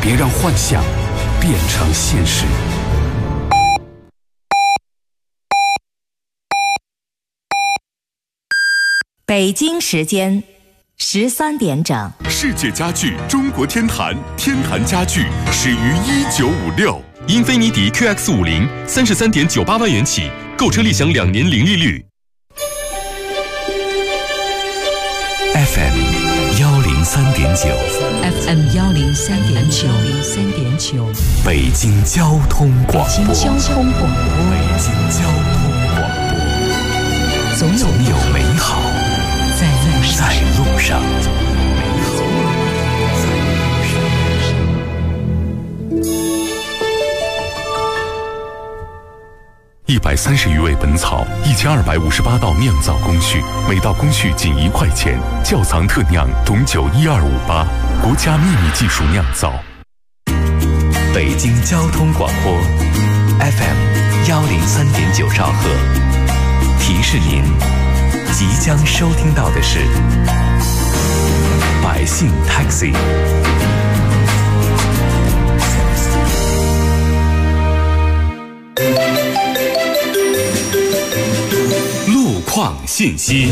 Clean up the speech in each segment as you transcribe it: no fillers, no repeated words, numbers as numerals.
别让幻想变成现实。 北京时间13点整。 世界家具中国天坛，天坛家具始于1956。英菲尼迪 QX50 33.98万元起，购车立享2年零利率。 FM 103.9，FM 103.9， 北京交通广播， 北京交通广播，总有美好在路上。 130余味本草，1258道酿造工序，每道工序仅1块钱。窖藏特酿种酒12588，国家秘密技术酿造。 北京交通广播 FM 103.9兆赫，提示您即将收听到的是百姓 Taxi。 路况信息。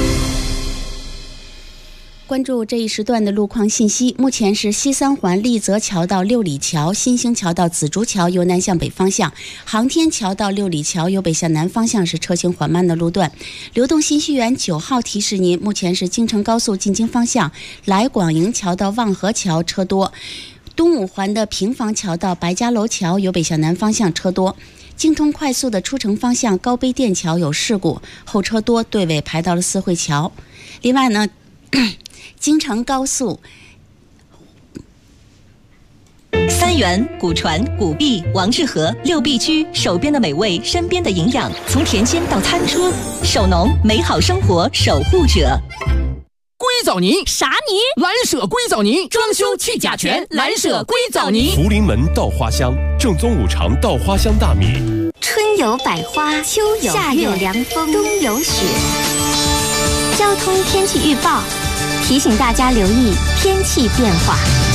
关注这一时段的路况信息。目前是西三环立泽桥到六里桥、新兴桥到紫竹桥由南向北方向，航天桥到六里桥由北向南方向是车行缓慢的路段。流动信息源9号提示您，目前是京承高速进京方向来广营桥到望河桥车多，东五环的平房桥到白家楼桥由北向南方向车多。京通快速的出城方向高碑店桥有事故，后车多，队尾排到了四惠桥。另外呢，京承高速三元、古传、古壁、王致和6必居，手边的美味，身边的营养，从田间到餐桌，手农美好生活守护者。 硅藻泥啥泥？ 蓝舍硅藻泥，装修去甲醛，蓝舍硅藻泥。 福临门稻花香，正宗五常稻花香大米。 春有百花，秋有夏有凉风，冬有雪。交通天气预报提醒大家留意天气变化。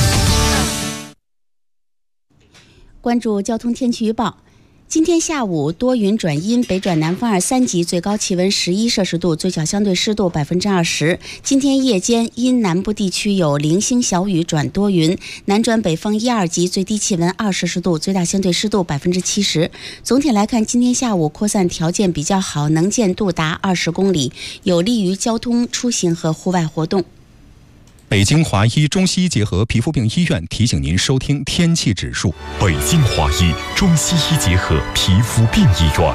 关注交通天气预报。今天下午多云转阴，北转南风2、3级，最高气温11摄氏度，最小相对湿度20%。今天夜间因南部地区有零星小雨转多云，南转北风1、2级，最低气温2摄氏度，最大相对湿度70%。总体来看，今天下午扩散条件比较好，能见度达20公里，有利于交通出行和户外活动。 北京华医中西医结合皮肤病医院提醒您收听天气指数。 北京华医中西医结合皮肤病医院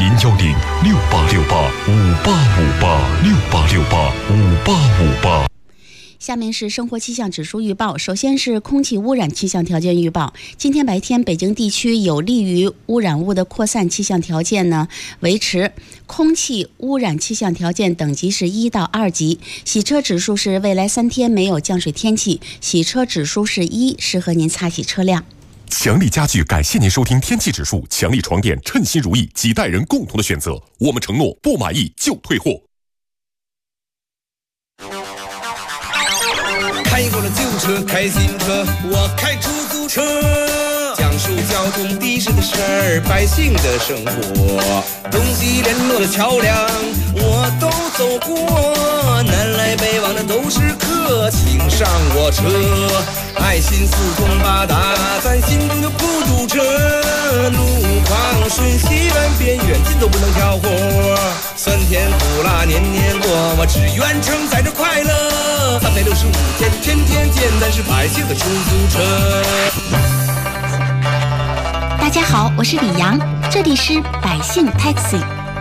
，0106868585868686858。 下面是生活气象指数预报。首先是空气污染气象条件预报。今天白天北京地区有利于污染物的扩散气象条件呢维持，空气污染气象条件等级是1到2级。洗车指数是未来3天没有降水天气，洗车指数是1，适合您擦洗车辆。 强力家具感谢您收听天气指数。强力床垫称心如意，几代人共同的选择。我们承诺不满意就退货。 开过了旧车，开新车，我开出租车，讲述交通的士的事儿，百姓的生活，东西联络的桥梁我都走过，南来北往的都是客，请上我车，爱心四通八达，咱心中就不堵车，路况瞬息万变，远近都不能挑活，酸甜苦辣年年过，我只愿承载着快乐，365天天天见，咱是百姓的出租车。 大家好，我是李阳，这里是百姓 Taxi。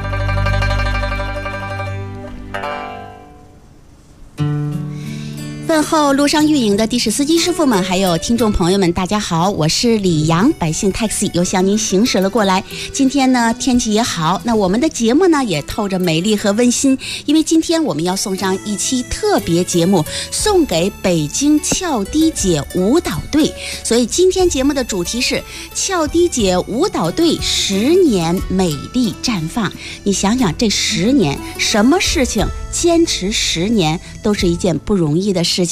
问候路上运营的的士司机师傅们，还有听众朋友们，大家好，我是李阳，百姓 Taxi 又向您行驶了过来。今天呢天气也好，那我们的节目呢也透着美丽和温馨，因为今天我们要送上一期特别节目，送给北京俏迪姐舞蹈队。所以今天节目的主题是俏迪姐舞蹈队10年美丽绽放。你想想，这10年什么事情坚持10年都是一件不容易的事情。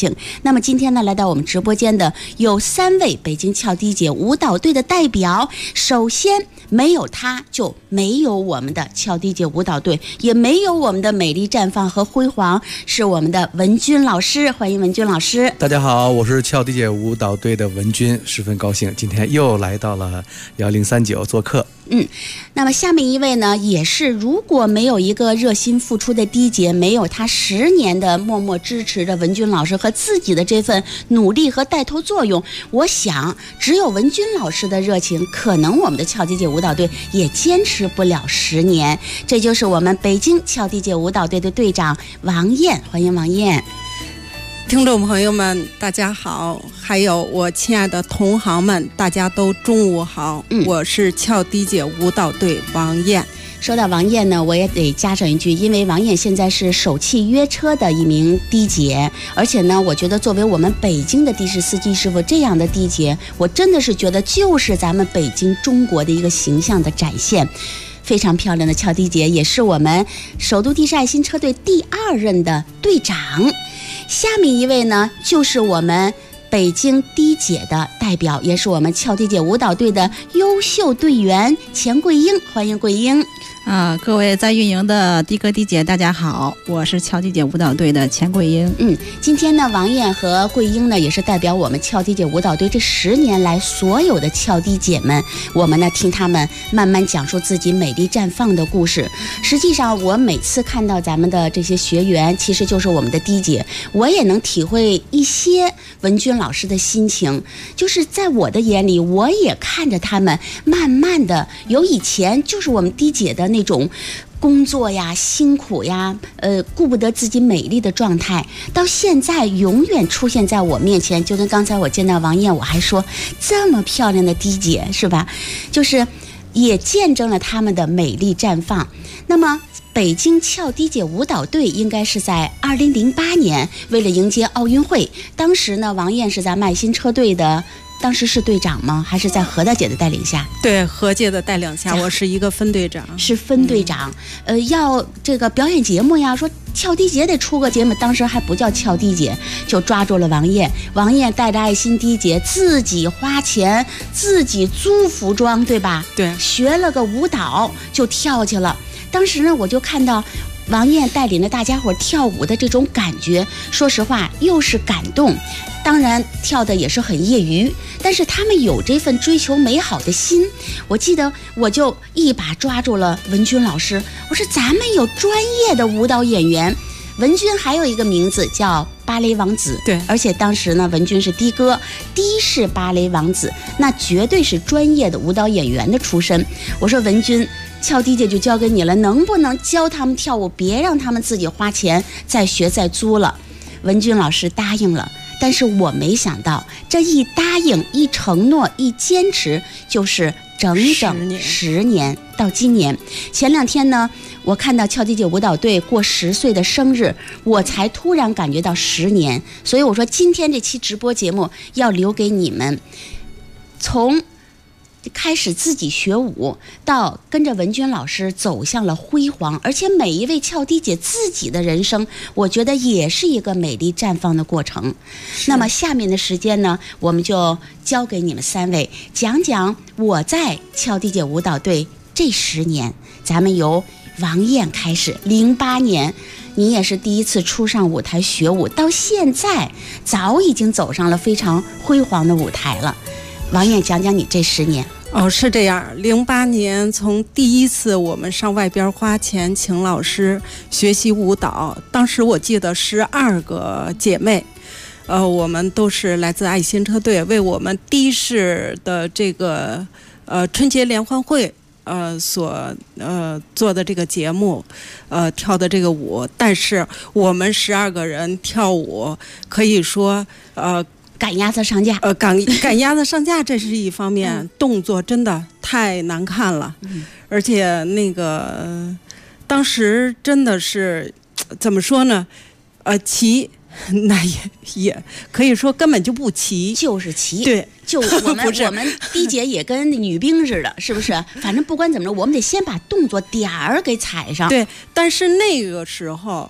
兴。那么今天呢，来到我们直播间的有3位北京俏迪姐舞蹈队的代表。首先，没有他就没有我们的俏迪姐舞蹈队，也没有我们的美丽绽放和辉煌，是我们的文君老师。欢迎文君老师。 大家好，我是俏迪姐舞蹈队的文君，十分高兴今天又来到了1039做客。 那么下面一位呢，也是如果没有一个热心付出的迪姐，没有他10年的默默支持着文君老师和自己的这份努力和带头作用，我想只有文君老师的热情，可能我们的俏迪姐舞蹈队也坚持不了10年。这就是我们北京俏迪姐舞蹈队的队长王艳，欢迎王艳。 听众朋友们大家好，还有我亲爱的同行们，大家都中午好。我是俏迪姐舞蹈队王艳。 说到王艳呢，我也得加上一句，因为王艳现在是首汽约车的一名迪姐，而且呢，我觉得作为我们北京的的士司机师傅这样的迪姐，我真的是觉得就是咱们北京中国的一个形象的展现。非常漂亮的俏迪姐，也是我们首都的士爱心车队第2任的队长。下面一位呢，就是我们北京迪姐的代表，也是我们俏迪姐舞蹈队的优秀队员钱桂英，欢迎桂英。 各位在运营的迪哥迪姐大家好，我是俏迪姐舞蹈队的钱桂英。 今天呢，王艳和桂英呢，也是代表我们俏迪姐舞蹈队这10年来所有的俏迪姐们，我们呢听他们慢慢讲述自己美丽绽放的故事。实际上，我每次看到咱们的这些学员，其实就是我们的迪姐，我也能体会一些文君老师的心情，就是在我的眼里，我也看着他们慢慢的由以前就是我们迪姐的那种工作呀、辛苦呀，顾不得自己美丽的状态，到现在永远出现在我面前。就跟刚才我见到王艳，我还说这么漂亮的迪姐是吧？就是也见证了他们的美丽绽放。那么北京俏迪姐舞蹈队应该是在2008年，为了迎接奥运会，当时呢，王艳是在爱心车队的。当时是队长吗？还是在何大姐的带领下？ 对，何姐的带领下，我是一个分队长。 是分队长，要这个表演节目呀，说俏迪姐得出个节目，当时还不叫俏迪姐，就抓住了王艳。王艳带着爱心迪姐自己花钱，自己租服装，对吧？ 对， 学了个舞蹈就跳去了。当时呢，我就看到王艳带领着大家伙跳舞的这种感觉，说实话又是感动。当然跳的也是很业余，但是他们有这份追求美好的心。我记得我就一把抓住了文君老师，我说咱们有专业的舞蹈演员，文君还有一个名字叫芭蕾王子。 对， 而且当时呢，文君是的哥，的士芭蕾王子，那绝对是专业的舞蹈演员的出身。我说文君，俏迪姐就交给你了，能不能教他们跳舞，别让他们自己花钱再学再租了。文君老师答应了，但是我没想到这一答应一承诺一坚持就是整整10年，到今年。前2天呢，我看到俏迪姐舞蹈队过10岁的生日，我才突然感觉到10年。所以我说今天这期直播节目要留给你们，从开始自己学舞，到跟着文君老师走向了辉煌，而且每一位俏迪姐自己的人生，我觉得也是一个美丽绽放的过程。那么下面的时间呢，我们就交给你们3位，讲讲我在俏迪姐舞蹈队这10年。咱们由王艳开始，08年你也是第一次出上舞台学舞，到现在早已经走上了非常辉煌的舞台了。王艳，讲讲你这10年。 是这样，08年从第一次我们上外边花钱请老师学习舞蹈，当时我记得12个姐妹，我们都是来自爱心车队，为我们的士的这个春节联欢会所做的这个节目，跳的这个舞，但是我们12个人跳舞可以说赶鸭子上架， 赶鸭子上架，这是一方面，动作真的太难看了，而且那个当时真的是怎么说呢？齐那也可以说根本就不齐， 就是齐。 对， 就我们迪姐也跟女兵似的，是不是？反正不管怎么着，我们得先把动作点儿给踩上。 对，但是那个时候。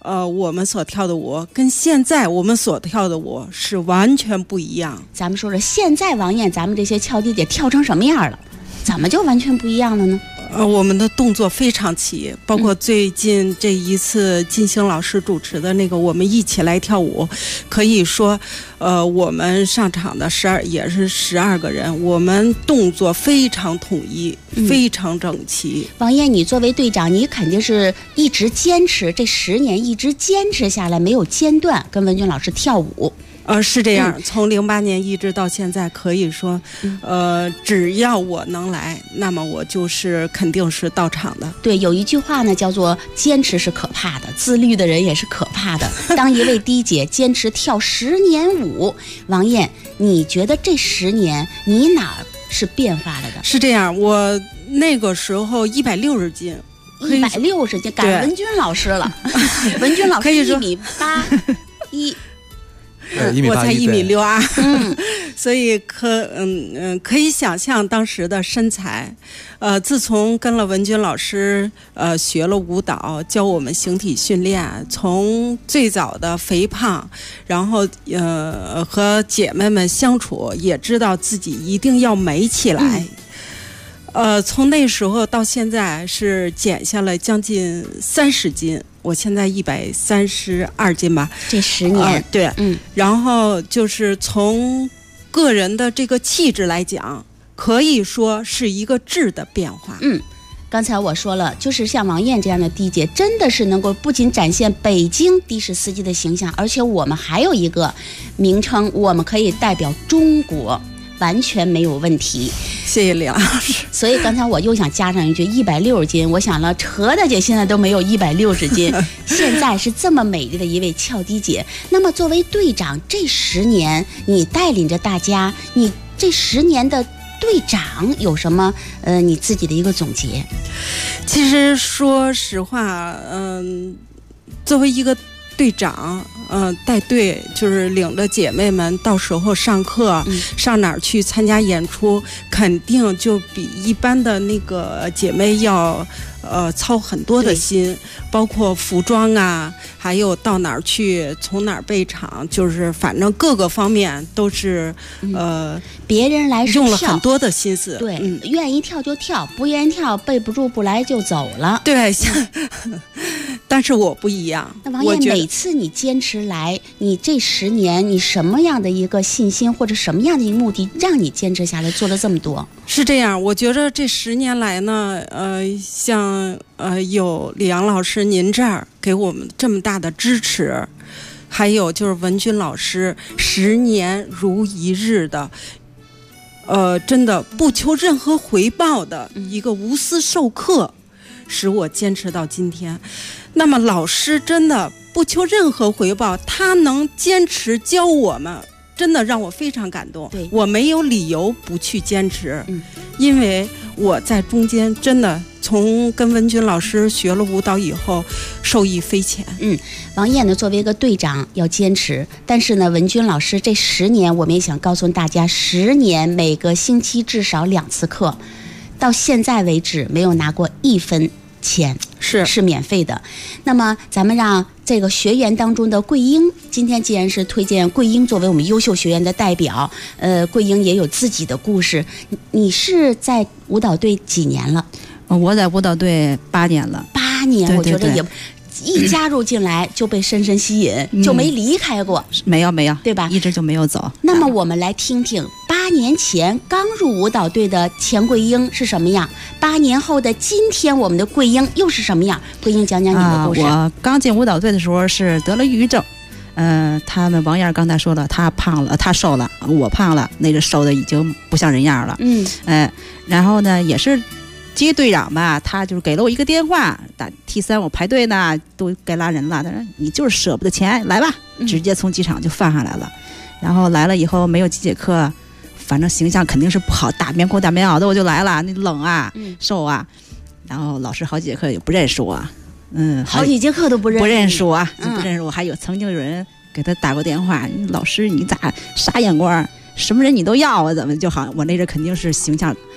我们所跳的舞跟现在我们所跳的舞是完全不一样。 咱们说说现在王燕，咱们这些俏弟姐跳成什么样了？怎么就完全不一样了呢？ 我们的动作非常齐，包括最近这一次金星老师主持的那个我们一起来跳舞，可以说我们上场的也是12个人，我们动作非常统一，非常整齐。 王燕，你作为队长，你肯定是一直坚持，这10年一直坚持下来，没有间断跟文军老师跳舞。 是这样，从08年一直到现在，可以说，只要我能来，那么我就是肯定是到场的。 对，有一句话呢，叫做坚持是可怕的，自律的人也是可怕的。当一位弟姐坚持跳10年舞，王燕，你觉得这10年你哪儿是变化了的？ 是这样，我那个时候160斤。 160斤，赶文军老师了。文军老师1.81米。 我才1.62米，所以可以想象当时的身材。自从跟了文军老师学了舞蹈，教我们形体训练，从最早的肥胖，然后和姐妹们相处，也知道自己一定要美起来。从那时候到现在是减下了将近30斤。我现在132斤吧， 这10年， 对，然后就是从个人的这个气质来讲，可以说是一个质的变化。 刚才我说了，就是像王燕这样的弟姐，真的是能够不仅展现北京的士司机的形象，而且我们还有一个名称，我们可以代表中国。完全没有问题， 谢谢李老师。 所以刚才我又想加上一句160斤，我想了，何大姐现在都没有160斤，现在是这么美丽的一位俏弟姐。那么作为队长，这10年你带领着大家，你这10年的队长有什么你自己的一个总结？ 其实说实话，作为一个队长，带队就是领着姐妹们，到时候上课，上哪儿去参加演出，肯定就比一般的那个姐妹要操很多的心，包括服装啊，还有到哪儿去，从哪儿备场，就是反正各个方面都是别人来用了很多的心思。 对，愿意跳就跳，不愿意跳背不住不来就走了。 对，但是我不一样。 那王燕，每次你坚持来，你这10年，你什么样的一个信心或者什么样的一个目的，让你坚持下来做了这么多？ 是这样，我觉得这10年来呢，像有李阳老师您这儿给我们这么大的支持，还有就是文军老师10年如一日的，真的不求任何回报的一个无私授课，使我坚持到今天。那么老师真的不求任何回报，他能坚持教我们，真的让我非常感动。我没有理由不去坚持，因为我在中间真的从跟文军老师学了舞蹈以后，受益匪浅。 王燕呢，作为一个队长要坚持，但是呢，文军老师这10年，我们也想告诉大家，10年每个星期至少2次课，到现在为止没有拿过1分钱，是免费的。那么咱们让这个学员当中的桂英，今天既然是推荐桂英作为我们优秀学员的代表，桂英也有自己的故事。你是在舞蹈队几年了？ 我在舞蹈队8年了。 8年， 对对对， 我觉得也一加入进来就被深深吸引，就没离开过。 没有， 对吧？ 一直就没有走。 那么我们来听听8年前刚入舞蹈队的钱桂英是什么样，8年后的今天我们的桂英又是什么样？桂英讲讲你的故事。 我刚进舞蹈队的时候是得了抑郁症。他们王燕刚才说了，他胖了，他瘦了，我胖了，那个瘦的已经不像人样了。然后呢，也是接队长吧，他就是给了我一个电话，打 T3 我排队呢，都该拉人了，他说你就是舍不得钱，来吧，直接从机场就放上来了。然后来了以后没有几节课，反正形象肯定是不好，大棉裤大棉袄的我就来了，那冷啊，瘦啊，然后老师好几节课也不认识我。 好几节课都不认识我，不认识我。还有曾经有人给他打过电话，老师你咋啥眼光，什么人你都要啊？怎么就好？我那阵肯定是形象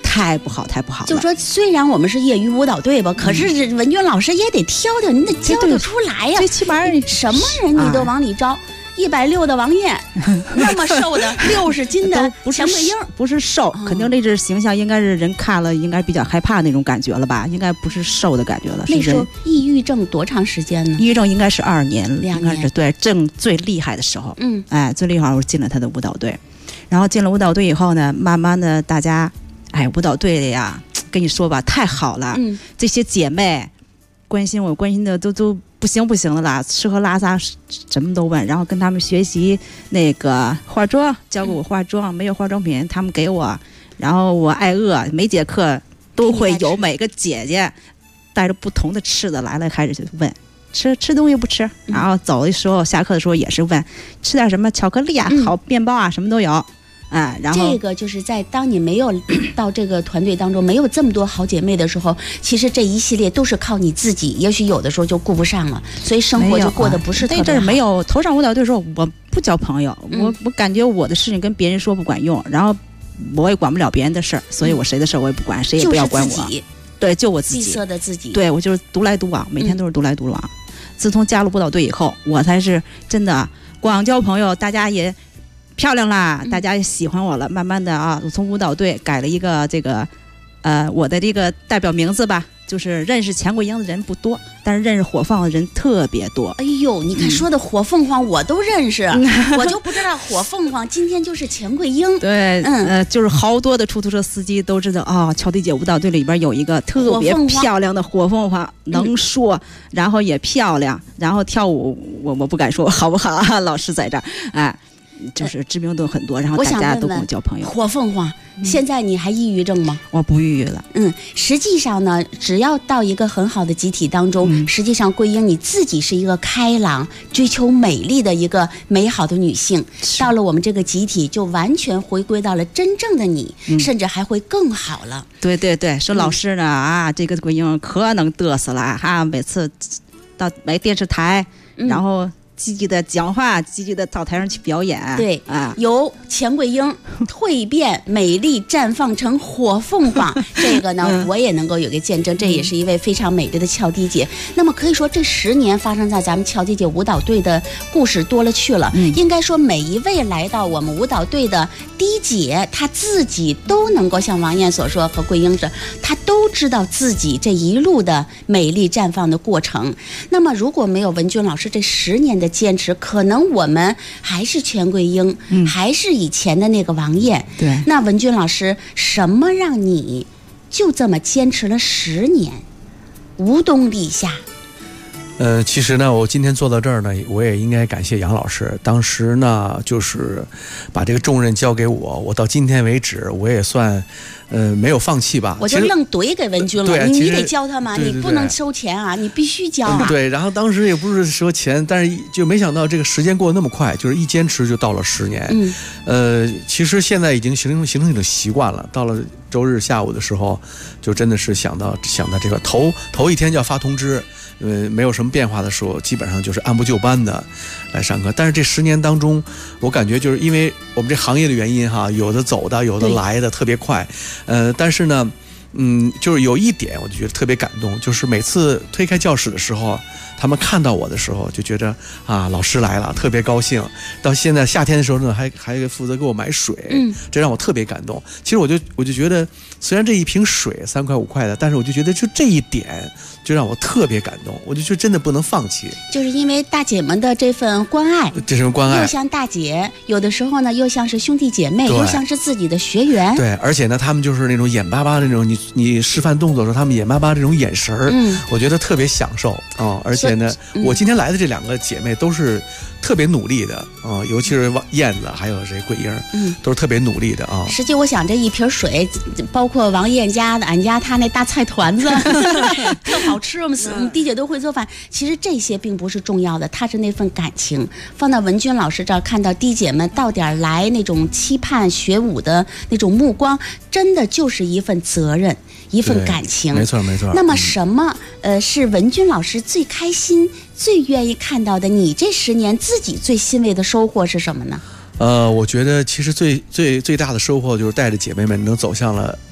太不好了。 就说虽然我们是业余舞蹈队吧，可是文军老师也得挑，你得挑得出来呀。 最起码什么人你都往里招。160的王艳，那么瘦的60斤的钱桂英， 不是瘦，肯定这只形象应该是人看了应该比较害怕那种感觉了吧？应该不是瘦的感觉了。 那时候抑郁症多长时间呢？ 抑郁症应该是2年 ，2年， 应该是对正最厉害的时候。最厉害我进了他的舞蹈队，然后进了舞蹈队以后呢，慢慢的大家，舞蹈队的呀，跟你说吧，太好了，这些姐妹关心我，关心的都不行的啦，吃喝拉撒什么都问，然后跟他们学习那个化妆，教给我化妆，没有化妆品他们给我，然后我挨饿，每节课都会有每个姐姐带着不同的吃的来了，开始就问吃东西不吃，然后走的时候下课的时候也是问吃点什么巧克力啊，好面包啊什么都有。然后这个就是在当你没有到这个团队当中，没有这么多好姐妹的时候，其实这一系列都是靠你自己，也许有的时候就顾不上了，所以生活就过得不是特别好。 那阵儿没有头上舞蹈队的时候，我不交朋友，我感觉我的事情跟别人说不管用，然后我也管不了别人的事儿，所以我谁的事儿我也不管，谁也不要管我。 就是自己， 对，就我自己， 闭塞的自己。 对，我就是独来独往，每天都是独来独往。自从加入舞蹈队以后，我才是真的广交朋友，大家也漂亮啦，大家也喜欢我了。慢慢的啊，我从舞蹈队改了一个这个，我的这个代表名字吧，就是认识钱桂英的人不多，但是认识火凤的人特别多。 哎呦，你看说的火凤凰我都认识，我就不知道火凤凰今天就是钱桂英。 对，就是好多的出租车司机都知道啊，乔迪姐舞蹈队里边有一个特别漂亮的火凤凰，能说，然后也漂亮，然后跳舞我不敢说好不好啊，老师在这儿，就是知名度很多，然后大家都跟我交朋友。 火凤凰，现在你还抑郁症吗？ 我不抑郁了。 实际上呢，只要到一个很好的集体当中，实际上桂英你自己是一个开朗、追求美丽的一个美好的女性，到了我们这个集体，就完全回归到了真正的你，甚至还会更好了。 对对对，说老师呢这个桂英可能嘚瑟了哈，每次到电视台，然后积极的讲话，积极的到台上去表演。 对由钱桂英蜕变美丽绽放成火凤凰这个呢我也能够有个见证，这也是一位非常美丽的俏迪姐。那么可以说这10年发生在咱们俏迪姐舞蹈队的故事多了去了，应该说每一位来到我们舞蹈队的迪姐，她自己都能够像王艳所说和桂英这，她都知道自己这一路的美丽绽放的过程。那么如果没有文君老师这10年的坚持，可能我们还是钱桂英，还是以前的那个王艳。 对， 那文君老师，什么让你就这么坚持了10年，无冬立夏？ 其实呢，我今天坐到这儿呢，我也应该感谢杨老师。当时呢，就是把这个重任交给我到今天为止，我也算没有放弃吧。 我就愣怼给文君了，你得教他嘛， 对， 你不能收钱啊，你必须教啊。 对，然后当时也不是说钱，但是就没想到这个时间过得那么快，就是一坚持就到了10年。其实现在已经形成一种习惯了，到了周日下午的时候，就真的是想到这个头一天就要发通知。没有什么变化的时候，基本上就是按部就班的来上课。但是这10年当中，我感觉就是因为我们这行业的原因哈，有的走的，有的来的特别快。但是呢，就是有一点我就觉得特别感动，就是每次推开教室的时候，他们看到我的时候就觉得啊，老师来了，特别高兴。到现在夏天的时候呢，还负责给我买水，这让我特别感动。其实我就觉得，虽然这一瓶水3块5块的，但是我就觉得就这一点就让我特别感动。我就觉得真的不能放弃， 就是因为大姐们的这份关爱，又像大姐，有的时候呢又像是兄弟姐妹，又像是自己的学员。 对，而且呢，他们就是那种眼巴巴的那种，你示范动作的时候，他们眼巴巴这种眼神我觉得特别享受啊。而且呢，我今天来的这2个姐妹都是特别努力的啊，尤其是燕子还有桂英，都是特别努力的啊。 实际我想这一瓶水，包括王燕家的、俺家她那大菜团子特好吃，我们迪姐都会做饭。其实这些并不是重要的，它是那份感情。放到文君老师这儿，看到迪姐们到点来那种期盼学舞的那种目光，真的就是一份责任，一份感情。 没错没错。 那么什么是文君老师最开心、最愿意看到的？你这10年自己最欣慰的收获是什么呢？ 我觉得其实最大的收获就是带着姐妹们能走向了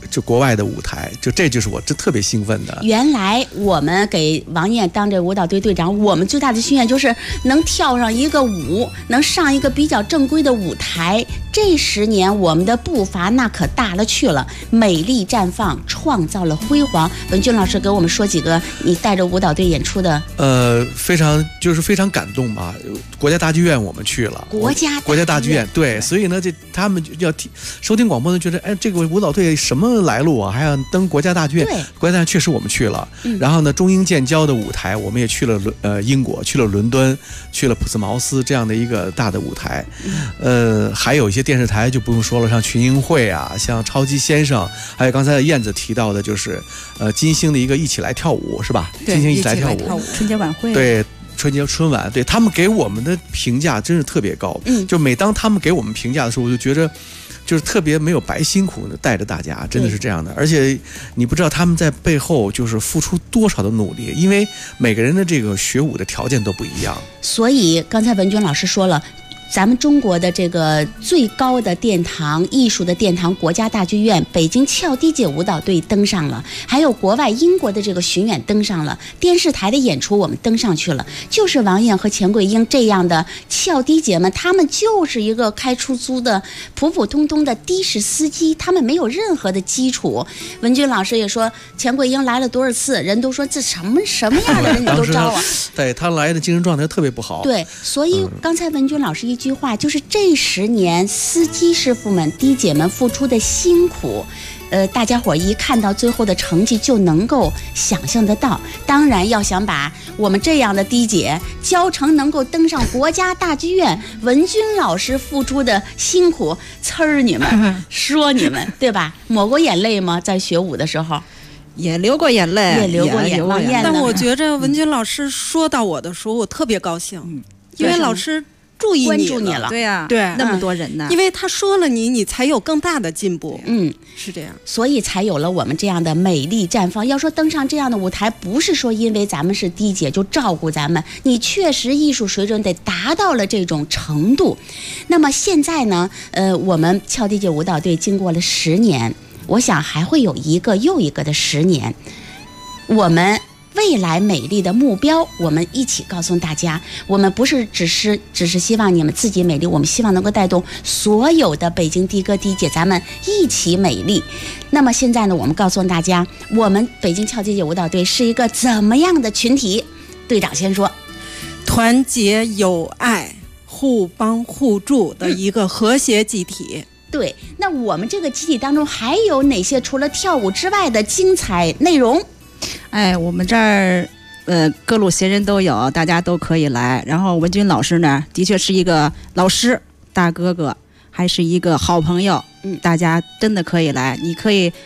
就国外的舞台，这就是我特别兴奋的。 原来我们给王燕当这舞蹈队队长，我们最大的心愿就是能跳上一个舞，能上一个比较正规的舞台。这10年我们的步伐那可大了去了，美丽绽放，创造了辉煌。文军老师给我们说几个你带着舞蹈队演出的。 非常感动吧。国家大剧院我们去了，国家大剧院，对，所以呢，他们要收听广播的觉得，哎，这个舞蹈队什么来路啊，还要登国家大剧院。国家大剧院确实我们去了，然后呢，中英建交的舞台我们也去了，英国，去了伦敦，去了普斯茅斯这样的一个大的舞台。还有一些电视台就不用说了，像群英会啊，像超级先生，还有刚才燕子提到的，就是金星的一个一起来跳舞，是吧？金星一起来跳舞， 春节晚会， 对。春晚，对他们给我们的评价真是特别高。就每当他们给我们评价的时候，我就觉得就是特别没有白辛苦的带着大家，真的是这样的。而且你不知道他们在背后就是付出多少的努力，因为每个人的这个学舞的条件都不一样。 所以刚才文军老师说了，咱们中国的这个最高的殿堂，艺术的殿堂，国家大剧院，北京俏迪姐舞蹈队登上了，还有国外英国的这个巡演登上了，电视台的演出我们登上去了。就是王燕和钱桂英这样的俏迪姐们，他们就是一个开出租的普普通通的的士司机，他们没有任何的基础。文军老师也说，钱桂英来了多少次，人都说这什么样的人你都招啊。 对，他来的精神状态特别不好。 对，所以刚才文军老师一句话，就是这10年司机师傅们、的姐们付出的辛苦，大家伙一看到最后的成绩就能够想象得到。当然要想把我们这样的的姐教成能够登上国家大剧院，文军老师付出的辛苦，你们说你们对吧？抹过眼泪吗？在学舞的时候也流过眼泪， 也流过眼泪。 但我觉着文军老师说到我的时候，我特别高兴，因为老师关注你了， 对呀， 对， 那么多人呢， 因为他说了你才有更大的进步，是这样， 所以才有了我们这样的美丽绽放。要说登上这样的舞台，不是说因为咱们是的姐就照顾咱们，你确实艺术水准得达到了这种程度。那么现在呢，我们俏迪姐舞蹈队经过了10年，我想还会有一个又一个的10年，我们未来美丽的目标，我们一起告诉大家，我们不是只是希望你们自己美丽，我们希望能够带动所有的北京的哥的姐，咱们一起美丽。那么现在呢，我们告诉大家，我们北京俏迪姐舞蹈队是一个怎么样的群体？队长先说， 团结友爱、互帮互助的一个和谐集体。 对，那我们这个集体当中还有哪些除了跳舞之外的精彩内容？ 我们这儿各路贤人都有，大家都可以来。然后文军老师呢，的确是一个老师大哥哥，还是一个好朋友。大家真的可以来，你可以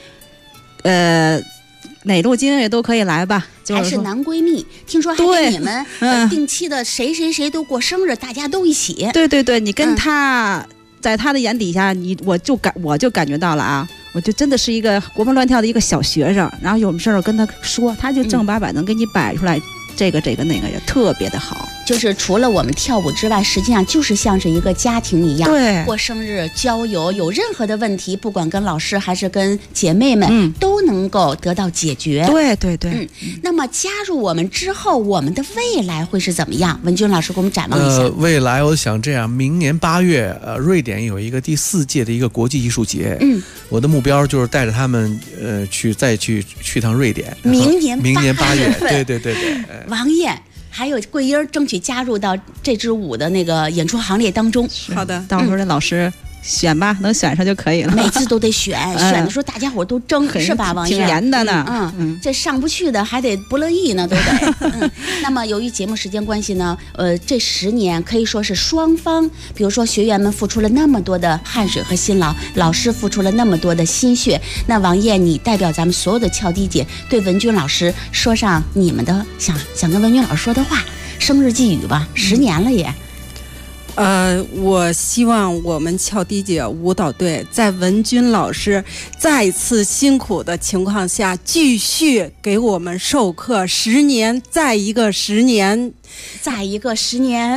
哪路精锐都可以来吧。 还是男闺蜜，听说还给你们定期的谁都过生日，大家都一起。 对，你跟他。在他的眼底下，我就感觉到了啊，我就真的是一个活蹦乱跳的一个小学生，然后有事儿跟他说，他就正八百能给你摆出来，这个那个也特别的好。 就是除了我们跳舞之外，实际上就是像是一个家庭一样， 对， 过生日、交友，有任何的问题，不管跟老师还是跟姐妹们，都能够得到解决。 对。 那么加入我们之后，我们的未来会是怎么样？文军老师给我们展望一下。 未来我想这样，明年8月，瑞典有一个第4届的一个国际艺术节。我的目标就是带着他们再去趟瑞典。明年8月，对。 王燕。还有桂英争取加入到这支舞的那个演出行列当中。 好的， 到时候这老师选吧，能选上就可以了。 每次都得选，选的时候大家伙都争，是吧，王燕？ 挺严的呢。 这上不去的还得不乐意呢，都得。那么由于节目时间关系呢，这10年可以说是双方，比如说学员们付出了那么多的汗水和辛劳，老师付出了那么多的心血。那王燕，你代表咱们所有的俏迪姐，对文军老师说上你们的想跟文军老师说的话，生日寄语吧。10年了也。 我希望我们俏迪姐舞蹈队在文军老师再次辛苦的情况下，继续给我们授课10年，再一个10年，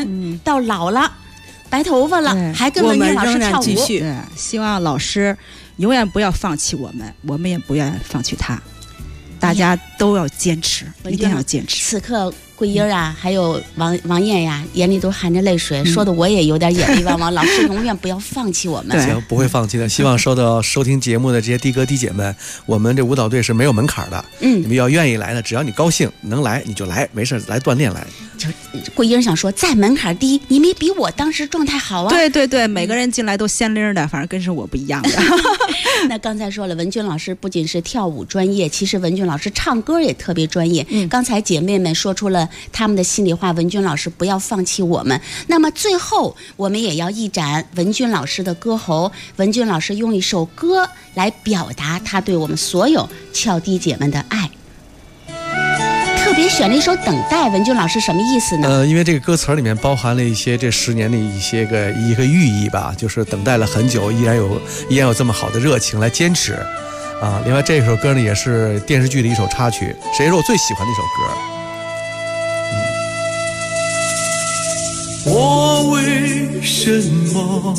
到老了，白头发了，还跟文军老师跳舞。 对，希望老师永远不要放弃我们，我们也不愿放弃他，大家都要坚持，一定要坚持。 此刻桂英啊，还有王艳呀，眼里都含着泪水，说的我也有点眼泪汪汪。老师永远不要放弃我们。 行，不会放弃的。希望收听节目的这些的哥弟姐们，我们这舞蹈队是没有门槛的。你们要愿意来的，只要你高兴能来你就来，没事来锻炼来。 就桂英想说，在门槛低，你没比我当时状态好啊。 对对对，每个人进来都鲜灵的，反正跟是我不一样的。 那刚才说了，文君老师不仅是跳舞专业，其实文君老师唱歌也特别专业。刚才姐妹们说出了他们的心里话，文君老师不要放弃我们。那么最后我们也要一展文君老师的歌喉，文君老师用一首歌来表达他对我们所有翘弟姐们的爱。特别选了一首《等待》，文君老师什么意思呢？ 因为这个歌词里面包含了一些这10年的一个寓意吧，就是等待了很久，依然有这么好的热情来坚持啊。另外这首歌呢也是电视剧的一首插曲，谁是我最喜欢的一首歌。我为什么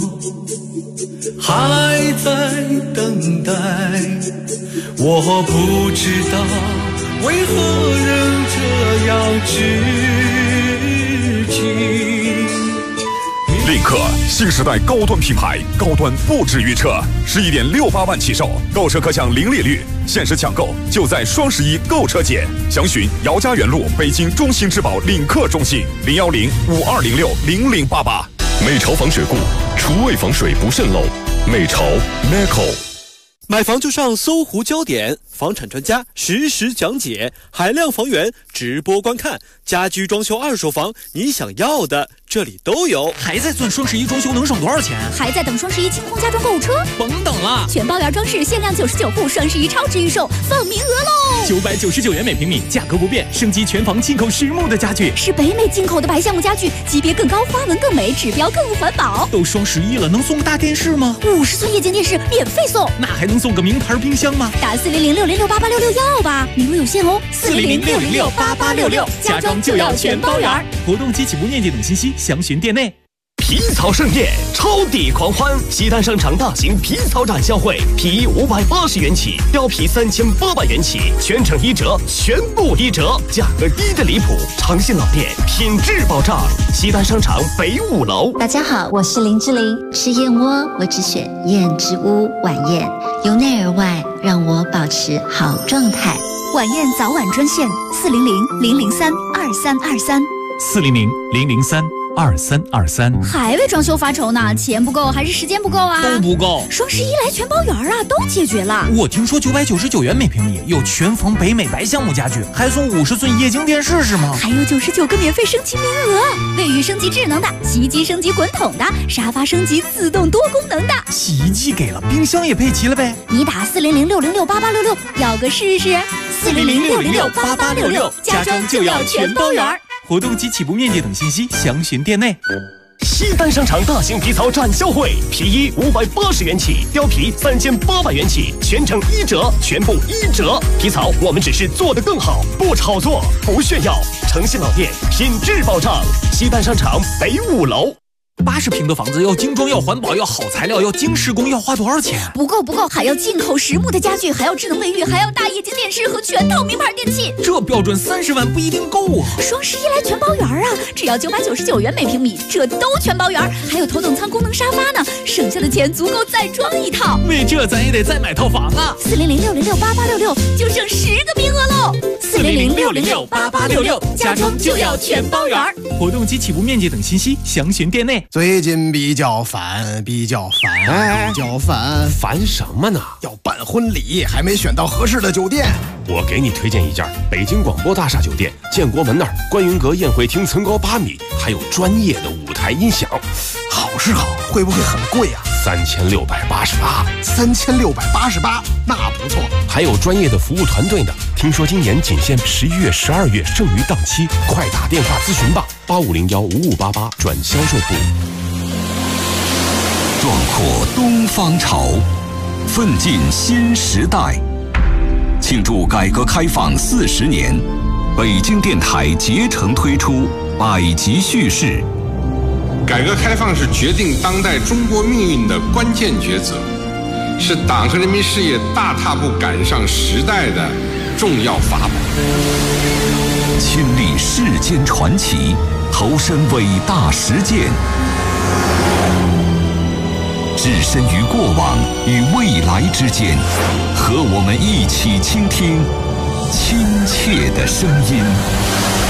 还在等待？我不知道为何仍这样执着。 领克新时代高端品牌，高端不止于车，11.68万起售，购车可享零利率，限时抢购就在双11购车节。详询姚家园路北京中心之宝领克中心010-5206-0088。 美潮防水固，厨卫防水不渗漏。美潮 Macco。 买房就上搜狐焦点，房产专家实时讲解，海量房源直播观看，家居装修二手房，你想要的这里都有。 还在算双11装修能省多少钱？ 还在等双11清空家装购物车？ 甭等了， 全包圆装饰限量99户，双11超值预售，放名额喽 ！999元每平米，价格不变，升级全房进口实木的家具， 是北美进口的白橡木家具，级别更高，花纹更美，指标更环保。 都双11了，能送个大电视吗 ？50寸液晶电视免费送， 那还能送个名牌冰箱吗？ 打400-606-8866要吧，名额有限哦。 400-606-8866，家装就要全包圆。活动及起步面积等信息详询店内。 皮草盛宴，超抵狂欢！西单商场大型皮草展销会，皮衣580元起，貂皮3800元起，全程1折，全部1折，价格低的离谱。长信老店，品质保障。西单商场北5楼。 大家好，我是林志玲。吃燕窝，我只选燕之屋晚宴，由内而外让我保持好状态。 晚宴早晚专线400-003-2323。 400-003-2323。 还为装修发愁呢？钱不够还是时间不够啊？ 都不够。 双11来全包圆啊，都解决了。 我听说999元每平米有全房北美白橡木家具，还送50寸液晶电视是吗？ 还有99个免费升级名额，卫浴升级智能的，洗衣机升级滚筒的，沙发升级自动多功能的。 洗衣机给了，冰箱也配齐了呗？ 你打400-606-8866要个试试。400-606-8866，家装就要全包圆。 活动及起步面积等信息详询店内。 西单商场大型皮草展销会，皮衣580元起，貂皮3800元起，全程1折，全部1折。皮草我们只是做得更好，不炒作，不炫耀。诚信老店，品质保障。西单商场北5楼。 80平的房子要精装，要环保，要好材料，要精施工，要花多少钱？ 不够，还要进口实木的家具，还要智能卫浴，还要大液晶电视和全套名牌电器。 这标准30万不一定够啊！ 双11来全包圆啊，只要999元每平米，这都全包圆，还有头等舱功能沙发呢，省下的钱足够再装一套。 为这咱也得再买套房啊 ！400-606-8866就剩10个名额喽 ！400-606-8866，家装就要全包圆。活动及起步面积等信息详询店内。 最近比较烦， 烦什么呢？ 要办婚礼，还没选到合适的酒店。 我给你推荐一家北京广播大厦酒店，建国门那儿观云阁宴会厅层高8米，还有专业的舞台音响。 好是好，会不会很贵啊 ？3688。 3688，那不错。 还有专业的服务团队呢。听说今年仅限11月、12月剩余档期，快打电话咨询吧，85015588转销售部。 壮阔东方潮，奋进新时代。庆祝改革开放40年，北京电台竭诚推出百集叙事。 改革开放是决定当代中国命运的关键抉择。 是党和人民事业大踏步赶上时代的重要法宝。 亲历世间传奇，投身伟大实践，置身于过往与未来之间，和我们一起倾听亲切的声音。